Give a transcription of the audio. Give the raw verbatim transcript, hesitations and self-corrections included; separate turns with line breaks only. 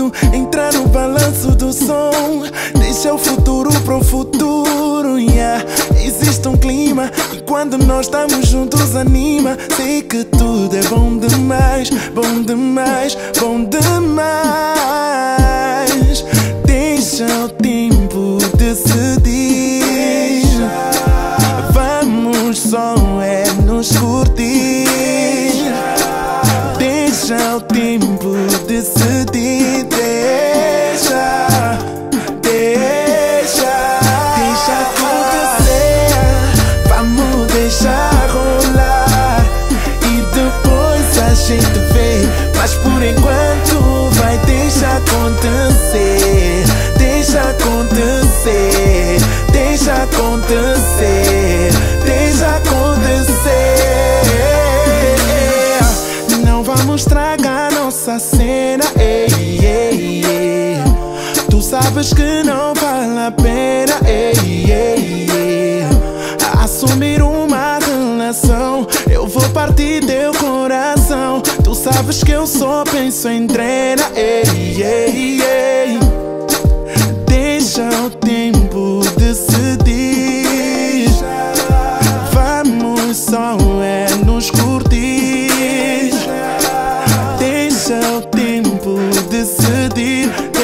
tudo entra no balanço do som. Deixa o futuro pro futuro, yeah. Existe um clima e quando nós estamos juntos anima. Sei que tudo é bom demais, bom demais, bom demais. Deixa o tempo decidir. Vamos só é nos curtir. Deixa o tempo decidir. Deixa, deixa, deixa acontecer. Vamos deixar rolar e depois a gente vê. Mas por enquanto vai deixar acontecer. Deixa acontecer. Deixa acontecer. Deixa acontecer. Não vamos estragar nossa cena, ei, ei, ei. Tu sabes que não vale a pena, ei, ei, ei. Assumir uma relação, eu vou partir teu coração. Tu sabes que eu só penso em treinar, ei, ei, ei. Deixa o tempo decidir. Vamos só é nos curtir. Deixa o tempo decidir.